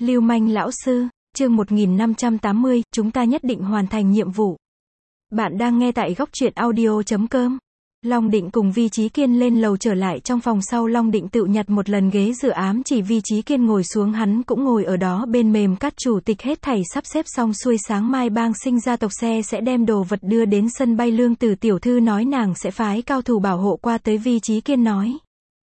Lưu manh lão sư, chương 1580, chúng ta nhất định hoàn thành nhiệm vụ. Bạn đang nghe tại góc truyện audio.com. Long Định cùng Vi Chí Kiên lên lầu trở lại trong phòng sau. Long Định tự nhặt một lần ghế dựa ám chỉ Vi Chí Kiên ngồi xuống, hắn cũng ngồi ở đó bên mềm cát. Chủ tịch hết thảy sắp xếp xong xuôi, sáng mai Bang Sinh gia tộc xe sẽ đem đồ vật đưa đến sân bay. Lương Tử tiểu thư nói nàng sẽ phái cao thủ bảo hộ qua tới. Vi Chí Kiên nói.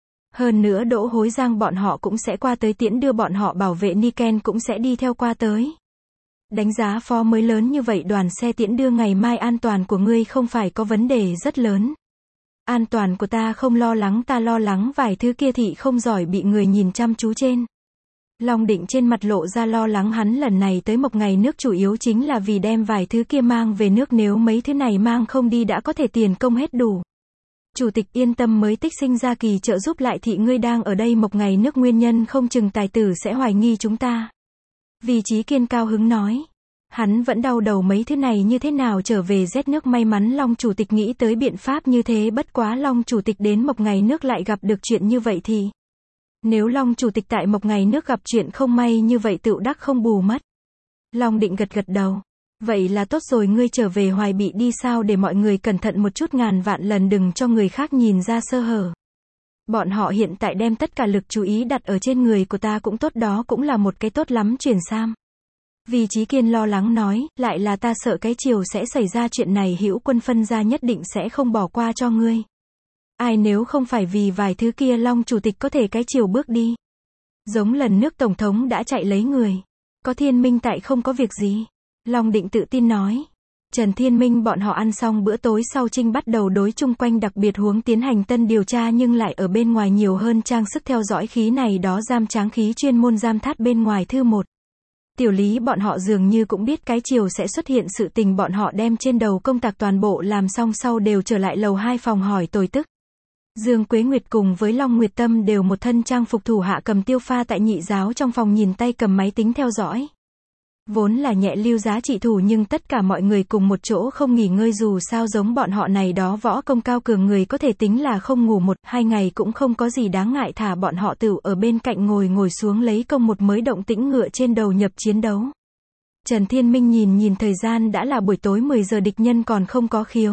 Hơn nữa Đỗ Hối Giang bọn họ cũng sẽ qua tới tiễn đưa bọn họ, bảo vệ Niken cũng sẽ đi theo qua tới. Đánh giá Phó mới lớn như vậy, đoàn xe tiễn đưa ngày mai an toàn của ngươi không phải có vấn đề rất lớn. An toàn của ta không lo lắng, ta lo lắng vài thứ kia thị không giỏi bị người nhìn chăm chú trên. Long Định trên mặt lộ ra lo lắng, hắn lần này tới Mộc Ngày nước chủ yếu chính là vì đem vài thứ kia mang về nước, nếu mấy thứ này mang không đi đã có thể tiền công hết đủ. Chủ tịch yên tâm, mới Tích Sinh ra kỳ trợ giúp lại thị ngươi đang ở đây Mộc Ngày nước, nguyên nhân không chừng tài tử sẽ hoài nghi chúng ta. Vi Chí Kiên cao hứng nói. Hắn vẫn đau đầu mấy thứ này như thế nào trở về Z nước, may mắn Long chủ tịch nghĩ tới biện pháp như thế, bất quá Long chủ tịch đến Mộc Ngày nước lại gặp được chuyện như vậy thì. Nếu Long chủ tịch tại Mộc Ngày nước gặp chuyện không may như vậy tựu đắc không bù mất. Long Định gật gật đầu. Vậy là tốt rồi, ngươi trở về Hoài Bị đi sao, để mọi người cẩn thận một chút, ngàn vạn lần đừng cho người khác nhìn ra sơ hở. Bọn họ hiện tại đem tất cả lực chú ý đặt ở trên người của ta cũng tốt, đó cũng là một cái tốt lắm. Chuyển Sam. Vi Chí Kiên lo lắng nói, lại là ta sợ cái chiều sẽ xảy ra chuyện này, Hữu Quân phân ra nhất định sẽ không bỏ qua cho ngươi. Ai nếu không phải vì vài thứ kia, Long chủ tịch có thể cái chiều bước đi. Giống lần nước tổng thống đã chạy lấy người. Có Thiên Minh tại không có việc gì. Long Định tự tin nói. Trần Thiên Minh bọn họ ăn xong bữa tối sau, Trinh bắt đầu đối chung quanh đặc biệt huống tiến hành tân điều tra, nhưng lại ở bên ngoài nhiều hơn trang sức theo dõi khí này đó, giam tráng khí chuyên môn giam thát bên ngoài. Thư 1. Tiểu Lý bọn họ dường như cũng biết cái chiều sẽ xuất hiện sự tình, bọn họ đem trên đầu công tác toàn bộ làm xong sau đều trở lại lầu 2 phòng hỏi tồi tức. Dương Quế Nguyệt cùng với Long Nguyệt Tâm đều một thân trang phục thủ hạ, cầm tiêu pha tại nhị giáo trong phòng nhìn tay cầm máy tính theo dõi. Vốn là nhẹ lưu giá trị thủ, nhưng tất cả mọi người cùng một chỗ không nghỉ ngơi, dù sao giống bọn họ này đó võ công cao cường người có thể tính là không ngủ 1-2 ngày cũng không có gì đáng ngại, thả bọn họ tự ở bên cạnh ngồi xuống lấy công một mới động tĩnh ngựa trên đầu nhập chiến đấu. Trần Thiên Minh nhìn thời gian đã là buổi tối 10 giờ, địch nhân còn không có khiếu.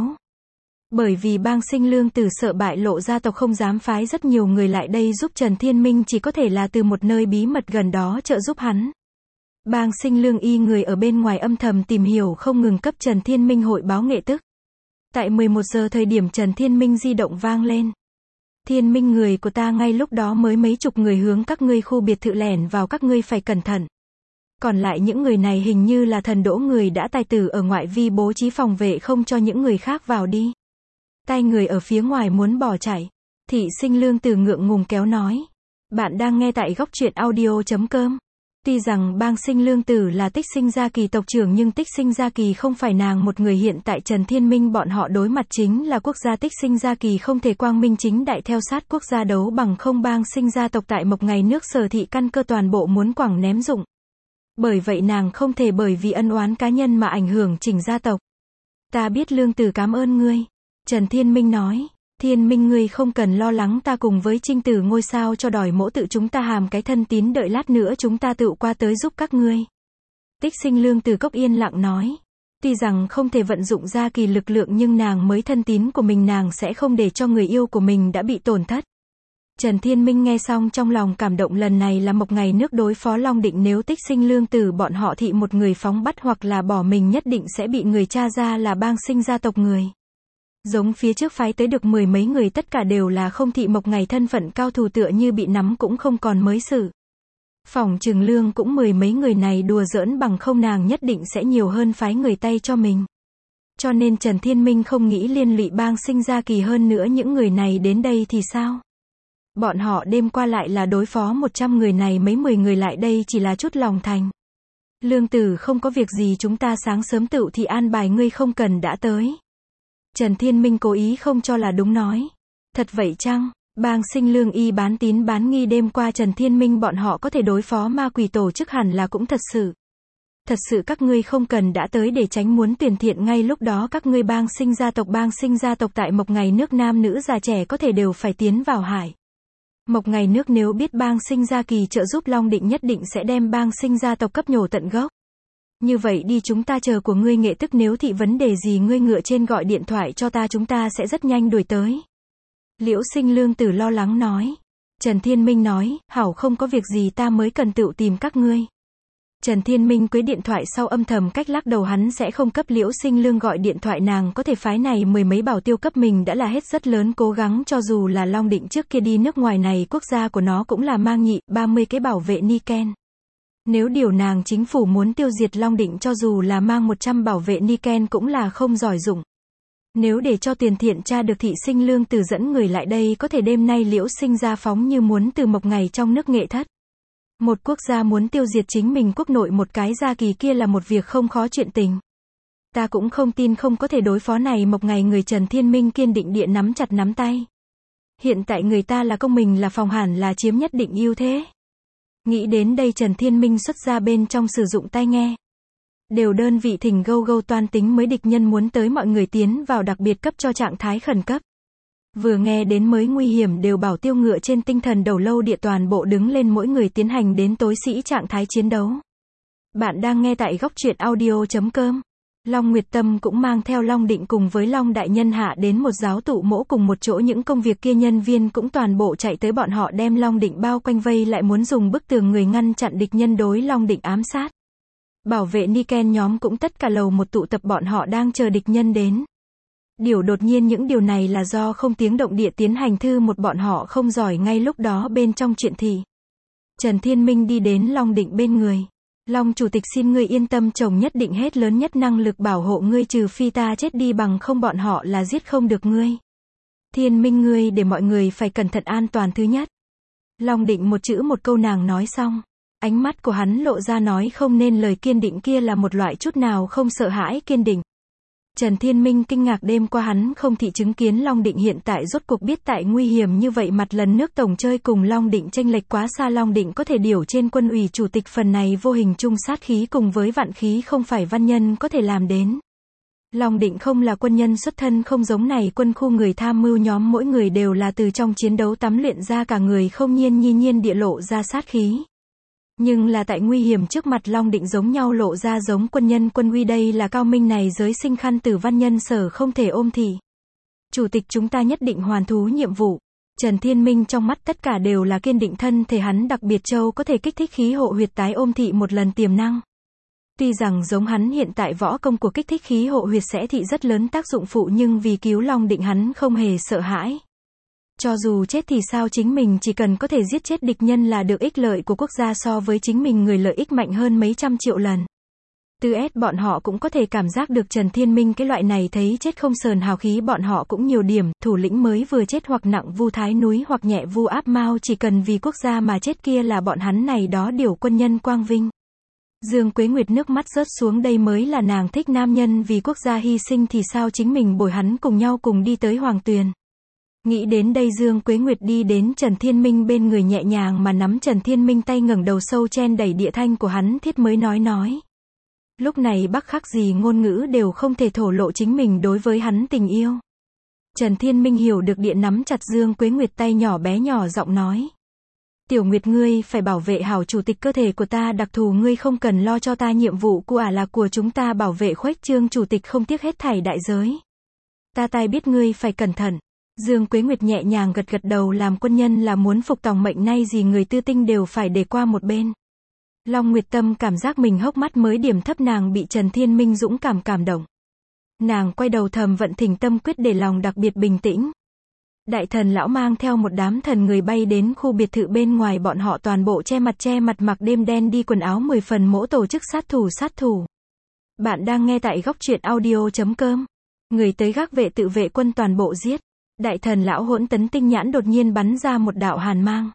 Bởi vì Bang Sinh Lương Tử sợ bại lộ, gia tộc không dám phái rất nhiều người lại đây giúp Trần Thiên Minh, chỉ có thể là từ một nơi bí mật gần đó trợ giúp hắn. Bang Sinh Lương y người ở bên ngoài âm thầm tìm hiểu, không ngừng cấp Trần Thiên Minh hội báo nghệ tức. Tại 11 giờ thời điểm Trần Thiên Minh di động vang lên. Thiên Minh, người của ta ngay lúc đó mới mấy chục người hướng các ngươi khu biệt thự lẻn vào, các ngươi phải cẩn thận. Còn lại những người này hình như là Thần Đỗ người đã tài tử ở ngoại vi bố trí phòng vệ không cho những người khác vào đi. Tai người ở phía ngoài muốn bỏ chạy. Thị Sinh Lương Tử ngượng ngùng kéo nói. Bạn đang nghe tại góc truyện audio.com. Tuy rằng Bang Sinh Lương Tử là Tích Sinh gia kỳ tộc trưởng, nhưng Tích Sinh gia kỳ không phải nàng một người, hiện tại Trần Thiên Minh bọn họ đối mặt chính là quốc gia Tích Sinh gia kỳ, không thể quang minh chính đại theo sát quốc gia đấu, bằng không Bang Sinh gia tộc tại Mộc Ngày nước sở thị căn cơ toàn bộ muốn quẳng ném dụng. Bởi vậy nàng không thể bởi vì ân oán cá nhân mà ảnh hưởng chỉnh gia tộc. Ta biết Lương Tử, cảm ơn ngươi. Trần Thiên Minh nói. Thiên Minh, ngươi không cần lo lắng, ta cùng với Trinh Tử ngôi sao cho đòi mỗ tự chúng ta hàm cái thân tín, đợi lát nữa chúng ta tự qua tới giúp các ngươi. Tích Sinh Lương Tử cốc yên lặng nói. Tuy rằng không thể vận dụng gia kỳ lực lượng, nhưng nàng mới thân tín của mình, nàng sẽ không để cho người yêu của mình đã bị tổn thất. Trần Thiên Minh nghe xong trong lòng cảm động, lần này là Mộc Ngày nước đối phó Long Định, nếu Tích Sinh Lương Tử bọn họ thị một người phóng bắt hoặc là bỏ mình, nhất định sẽ bị người tra ra là Bang Sinh gia tộc người. Giống phía trước phái tới được 10 mấy người, tất cả đều là không thị Mộc Ngày thân phận cao thủ, tựa như bị nắm cũng không còn mới xử. Phỏng chừng Lương cũng 10 mấy người này đùa giỡn, bằng không nàng nhất định sẽ nhiều hơn phái người tay cho mình. Cho nên Trần Thiên Minh không nghĩ liên lụy Bang Sinh gia kỳ, hơn nữa những người này đến đây thì sao? Bọn họ đêm qua lại là đối phó 100 người này, mấy 10 người lại đây chỉ là chút lòng thành. Lương Tử không có việc gì, chúng ta sáng sớm tự thì an bài, ngươi không cần đã tới. Trần Thiên Minh cố ý không cho là đúng nói. Thật vậy chăng? Bang Sinh Lương y bán tín bán nghi, đêm qua Trần Thiên Minh bọn họ có thể đối phó ma quỷ tổ chức, hẳn là cũng thật sự. Thật sự các ngươi không cần đã tới để tránh muốn tuyển thiện, ngay lúc đó các ngươi Bang Sinh gia tộc tại Mộc Ngày nước nam nữ già trẻ có thể đều phải tiến vào hải. Mộc Ngày Nước nếu biết bang sinh gia kỳ trợ giúp Long Định nhất định sẽ đem bang sinh gia tộc cấp nhổ tận gốc. Như vậy đi chúng ta chờ của ngươi nghệ tức nếu thị vấn đề gì ngươi ngựa trên gọi điện thoại cho ta chúng ta sẽ rất nhanh đuổi tới. Liễu Sinh Lương Tử lo lắng nói. Trần Thiên Minh nói, hảo không có việc gì ta mới cần tự tìm các ngươi. Trần Thiên Minh quấy điện thoại sau âm thầm cách lắc đầu hắn sẽ không cấp Liễu Sinh Lương gọi điện thoại nàng có thể phái này mười mấy bảo tiêu cấp mình đã là hết rất lớn cố gắng cho dù là Long Định trước kia đi nước ngoài này quốc gia của nó cũng là mang nhị, 30 cái bảo vệ Niken. Nếu điều nàng chính phủ muốn tiêu diệt Long Định cho dù là mang 100 bảo vệ Niken cũng là không giỏi dụng. Nếu để cho Tiền Thiện tra được Thị Sinh Lương Tử dẫn người lại đây có thể đêm nay Liễu Sinh ra phóng như muốn từ Mộc Ngày trong nước nghệ thất. Một quốc gia muốn tiêu diệt chính mình quốc nội một cái gia kỳ kia là một việc không khó chuyện tình. Ta cũng không tin không có thể đối phó này Mộc Ngày người Trần Thiên Minh kiên định địa nắm chặt nắm tay. Hiện tại người ta là công mình là phòng hẳn là chiếm nhất định ưu thế. Nghĩ đến đây Trần Thiên Minh xuất ra bên trong sử dụng tai nghe. Đều đơn vị thỉnh gâu gâu toan tính mới địch nhân muốn tới mọi người tiến vào đặc biệt cấp cho trạng thái khẩn cấp. Vừa nghe đến mới nguy hiểm đều bảo tiêu ngựa trên tinh thần đầu lâu địa toàn bộ đứng lên mỗi người tiến hành đến tối sĩ trạng thái chiến đấu. Bạn đang nghe tại góc truyện audio.com. Long Nguyệt Tâm cũng mang theo Long Định cùng với Long Đại Nhân hạ đến một giáo tụ mỗ cùng một chỗ những công việc kia nhân viên cũng toàn bộ chạy tới bọn họ đem Long Định bao quanh vây lại muốn dùng bức tường người ngăn chặn địch nhân đối Long Định ám sát. Bảo vệ Niken nhóm cũng tất cả lầu một tụ tập bọn họ đang chờ địch nhân đến. Điều đột nhiên những điều này là do không tiếng động địa tiến hành thư một bọn họ không giỏi ngay lúc đó bên trong chuyện thì. Trần Thiên Minh đi đến Long Định bên người. Long chủ tịch xin ngươi yên tâm chồng nhất định hết lớn nhất năng lực bảo hộ ngươi trừ phi ta chết đi bằng không bọn họ là giết không được ngươi. Thiên Minh ngươi để mọi người phải cẩn thận an toàn thứ nhất. Long Định một chữ một câu nàng nói xong. Ánh mắt của hắn lộ ra nói không nên lời kiên định kia là một loại chút nào không sợ hãi kiên định. Trần Thiên Minh kinh ngạc đêm qua hắn không thị chứng kiến Long Định hiện tại rốt cuộc biết tại nguy hiểm như vậy mặt lần nước tổng chơi cùng Long Định chênh lệch quá xa Long Định có thể điều trên quân ủy chủ tịch phần này vô hình chung sát khí cùng với vạn khí không phải văn nhân có thể làm đến. Long Định không là quân nhân xuất thân không giống này quân khu người tham mưu nhóm mỗi người đều là từ trong chiến đấu tắm luyện ra cả người không nhiên địa lộ ra sát khí. Nhưng là tại nguy hiểm trước mặt Long Định giống nhau lộ ra giống quân nhân quân uy đây là cao minh này giới sinh khăn tử văn nhân sở không thể ôm thị. Chủ tịch chúng ta nhất định hoàn thú nhiệm vụ. Trần Thiên Minh trong mắt tất cả đều là kiên định thân thể hắn đặc biệt châu có thể kích thích khí hộ huyệt tái ôm thị một lần tiềm năng. Tuy rằng giống hắn hiện tại võ công của kích thích khí hộ huyệt sẽ thị rất lớn tác dụng phụ nhưng vì cứu Long Định hắn không hề sợ hãi. Cho dù chết thì sao chính mình chỉ cần có thể giết chết địch nhân là được ích lợi của quốc gia so với chính mình người lợi ích mạnh hơn mấy trăm triệu lần. Từ S bọn họ cũng có thể cảm giác được Trần Thiên Minh cái loại này thấy chết không sờn hào khí bọn họ cũng nhiều điểm, thủ lĩnh mới vừa chết hoặc nặng vu thái núi hoặc nhẹ vu áp mao chỉ cần vì quốc gia mà chết kia là bọn hắn này đó điều quân nhân quang vinh. Dương Quế Nguyệt nước mắt rớt xuống đây mới là nàng thích nam nhân vì quốc gia hy sinh thì sao chính mình bồi hắn cùng nhau cùng đi tới Hoàng Tuyền. Nghĩ đến đây Dương Quế Nguyệt đi đến Trần Thiên Minh bên người nhẹ nhàng mà nắm Trần Thiên Minh tay ngẩng đầu sâu chen đẩy địa thanh của hắn thiết mới nói. Lúc này bắc khắc gì ngôn ngữ đều không thể thổ lộ chính mình đối với hắn tình yêu. Trần Thiên Minh hiểu được địa nắm chặt Dương Quế Nguyệt tay nhỏ bé nhỏ giọng nói. Tiểu Nguyệt ngươi phải bảo vệ hảo chủ tịch cơ thể của ta đặc thù ngươi không cần lo cho ta nhiệm vụ của là của chúng ta bảo vệ khuếch trương chủ tịch không tiếc hết thảy đại giới. Ta tai biết ngươi phải cẩn thận. Dương Quế Nguyệt nhẹ nhàng gật đầu làm quân nhân là muốn phục tòng mệnh nay gì người tư tinh đều phải để qua một bên. Long Nguyệt Tâm cảm giác mình hốc mắt mới điểm thấp nàng bị Trần Thiên Minh dũng cảm động. Nàng quay đầu thầm vận thỉnh tâm quyết để lòng đặc biệt bình tĩnh. Đại thần lão mang theo một đám thần người bay đến khu biệt thự bên ngoài bọn họ toàn bộ che mặt mặc đêm đen đi quần áo 10 phần mỗ tổ chức sát thủ. Bạn đang nghe tại góc truyện audio.com. Người tới gác vệ tự vệ quân toàn bộ giết. Đại thần lão hỗn tấn tinh nhãn đột nhiên bắn ra một đạo hàn mang.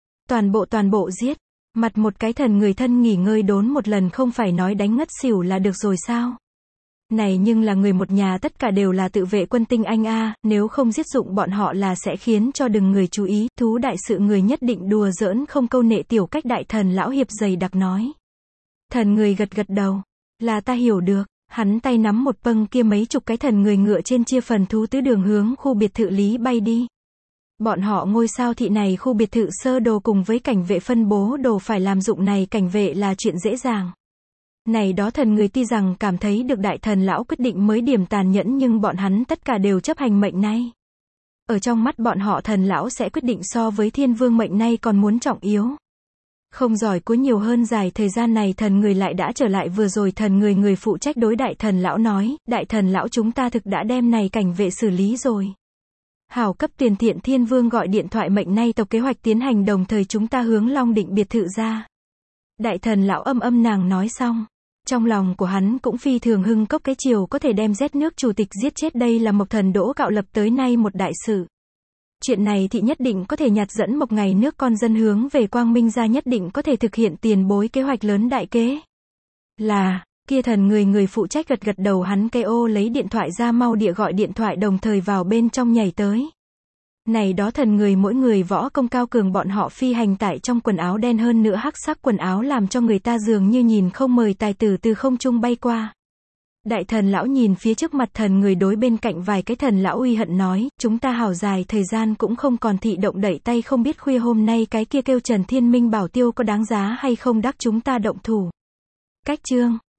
Toàn bộ giết. Mặt một cái thần người thân nghỉ ngơi đốn một lần không phải nói đánh ngất xỉu là được rồi sao? Này nhưng là người một nhà tất cả đều là tự vệ quân tinh anh a, nếu không giết dụng bọn họ là sẽ khiến cho đừng người chú ý, thú đại sự người nhất định đùa giỡn không câu nệ tiểu cách đại thần lão hiệp dày đặc nói. Thần người gật đầu, là ta hiểu được, hắn tay nắm một pâng kia mấy chục cái thần người ngựa trên chia phần thú tứ đường hướng khu biệt thự lý bay đi. Bọn họ ngôi sao thị này khu biệt thự sơ đồ cùng với cảnh vệ phân bố đồ phải làm dụng này cảnh vệ là chuyện dễ dàng. Này đó thần người tuy rằng cảm thấy được đại thần lão quyết định mới điểm tàn nhẫn nhưng bọn hắn tất cả đều chấp hành mệnh này. Ở trong mắt bọn họ thần lão sẽ quyết định so với thiên vương mệnh này còn muốn trọng yếu. Không giỏi cuối nhiều hơn dài thời gian này thần người lại đã trở lại vừa rồi thần người phụ trách đối đại thần lão nói, đại thần lão chúng ta thực đã đem này cảnh vệ xử lý rồi. Hảo cấp tiền thiện thiên vương gọi điện thoại mệnh nay tộc kế hoạch tiến hành đồng thời chúng ta hướng Long Định biệt thự ra. Đại thần lão âm nàng nói xong. Trong lòng của hắn cũng phi thường hưng cốc cái chiều có thể đem rét nước chủ tịch giết chết đây là Mộc Thần Đỗ Cạo lập tới nay một đại sự. Chuyện này thì nhất định có thể nhặt dẫn một ngày nước con dân hướng về quang minh ra nhất định có thể thực hiện tiền bối kế hoạch lớn đại kế. Là, kia thần người phụ trách gật đầu hắn cây ô lấy điện thoại ra mau địa gọi điện thoại đồng thời vào bên trong nhảy tới. Này đó thần người mỗi người võ công cao cường bọn họ phi hành tại trong quần áo đen hơn nữa hắc sắc quần áo làm cho người ta dường như nhìn không mời tài tử từ không trung bay qua. Đại thần lão nhìn phía trước mặt thần người đối bên cạnh vài cái thần lão uy hận nói, chúng ta hảo dài thời gian cũng không còn thị động đẩy tay không biết khuya hôm nay cái kia kêu Trần Thiên Minh bảo tiêu có đáng giá hay không đắc chúng ta động thủ. Cách chương